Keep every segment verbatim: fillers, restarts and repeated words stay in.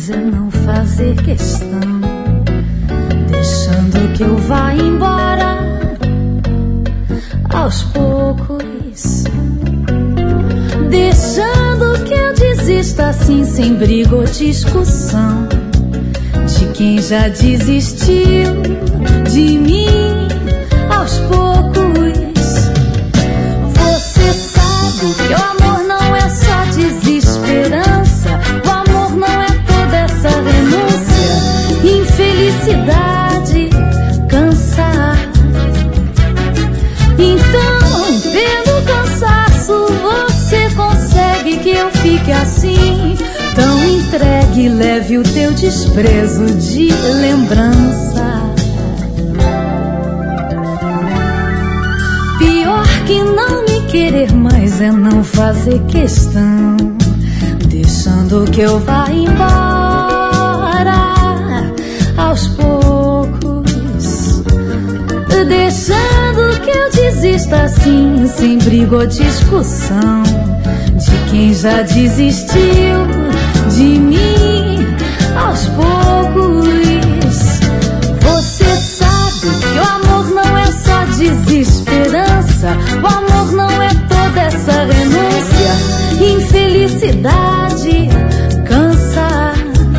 mais é não fazer questão, deixando que eu vá embora aos poucos, deixando que eu desista assim, sem briga ou discussão, de quem já desistiu de mim aos poucos. Você sabe que o amor não é só desesperança, o amor não é toda essa renúncia, infelicidade, cansar. Então, pelo cansaço, você consegue que eu fique assim, tão entregue, leve o teu desprezo de lembrança. Pior que não me querer mais é não fazer questão, deixando que eu vá embora aos poucos, deixando que eu desista assim, sem briga ou discussão, de quem já desistiu de mim aos poucos. Você sabe que o amor não é só desesperança, o amor não é toda essa renúncia, infelicidade, cansar.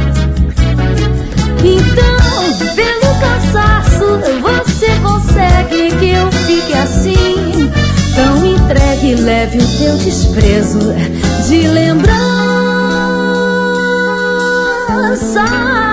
Então, pelo cansaço, você consegue que eu fique assim, tão entregue, leve o teu desprezo de lembrança.